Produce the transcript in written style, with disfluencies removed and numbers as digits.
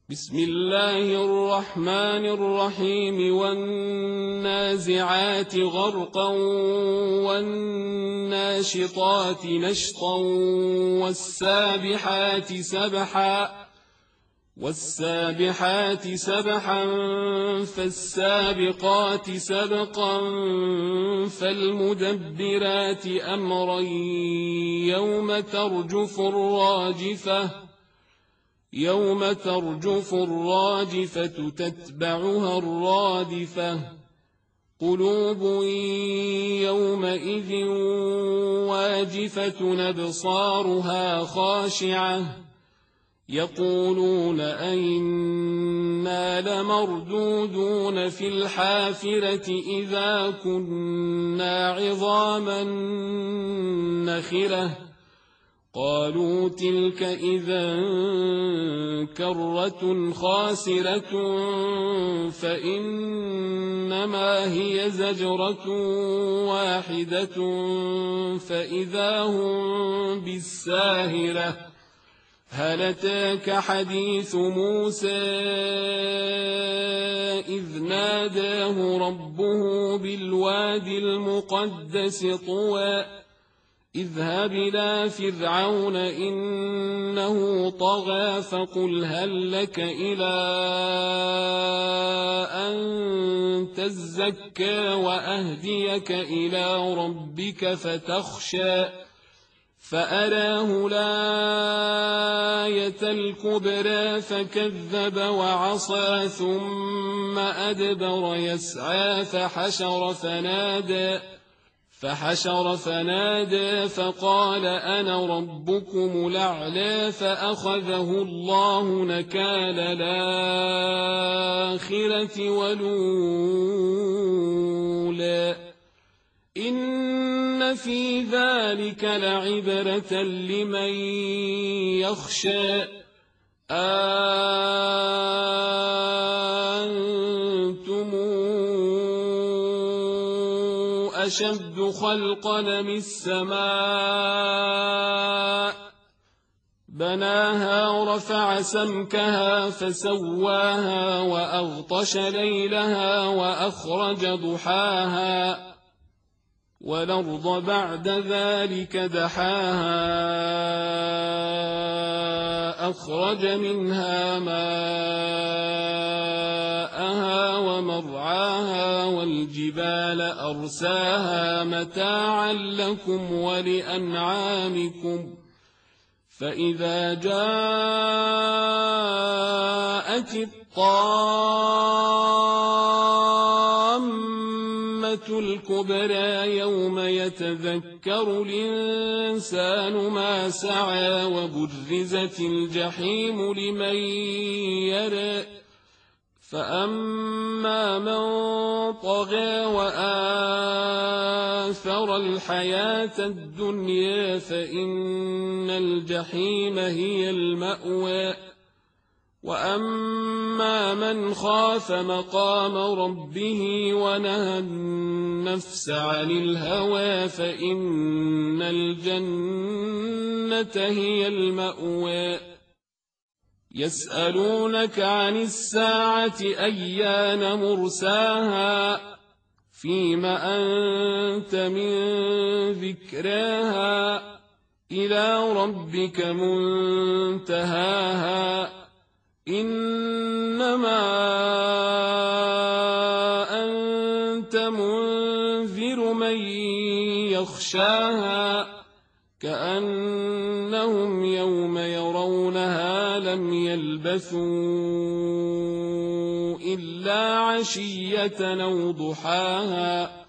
بسم الله الرحمن الرحيم والنازعات غرقا والناشطات نشطا والسابحات سبحا فالسابقات سبقا فالمدبرات أمرا يوم ترجف الراجفة تتبعها الرادفة قلوب يومئذ واجفة أبصارها خاشعة يقولون أئنا لمردودون في الحافرة إذا كنا عظاما نخرة قالوا تلك إذا كرة خاسرة فإنما هي زجرة واحدة فإذا هم بالساهرة هل أتاك حديث موسى إذ ناداه ربه بالوادي المقدس طوى اذهب إلى فرعون إنه طغى فقل هل لك إلى أن تزكى وأهديك إلى ربك فتخشى فأراه الآية الكبرى فكذب وعصى ثم أدبر يسعى فحشر فنادى فقال أنا ربكم الأعلى فأخذه الله نكال الآخرة والأولى إن في ذلك لعبرة لمن يخشى أنتم أشد خلقا من السماء بناها ورفع سمكها فسواها وأغطش ليلها وأخرج ضحاها والأرض بعد ذلك دحاها أخرج منها ماءها ومرعاها والجبال أرساها متاعا لكم ولأنعامكم فإذا جاءت الطامة الكبرى يوم يتذكر الإنسان ما سعى وبرزت الجحيم لمن يرى فأما من طغى وآثر الحياة الدنيا فإن الجحيم هي المأوى وأما من خاف مقام ربه ونهى النفس عن الهوى فإن الجنة هي المأوى يسألونك عن الساعة أيان مرساها فيم أنت من ذكراها إلى ربك منتهاها إنما أنت منذر من يخشاها كأنهم يوم يرونها لم يلبثوا إلا عشية أو ضحاها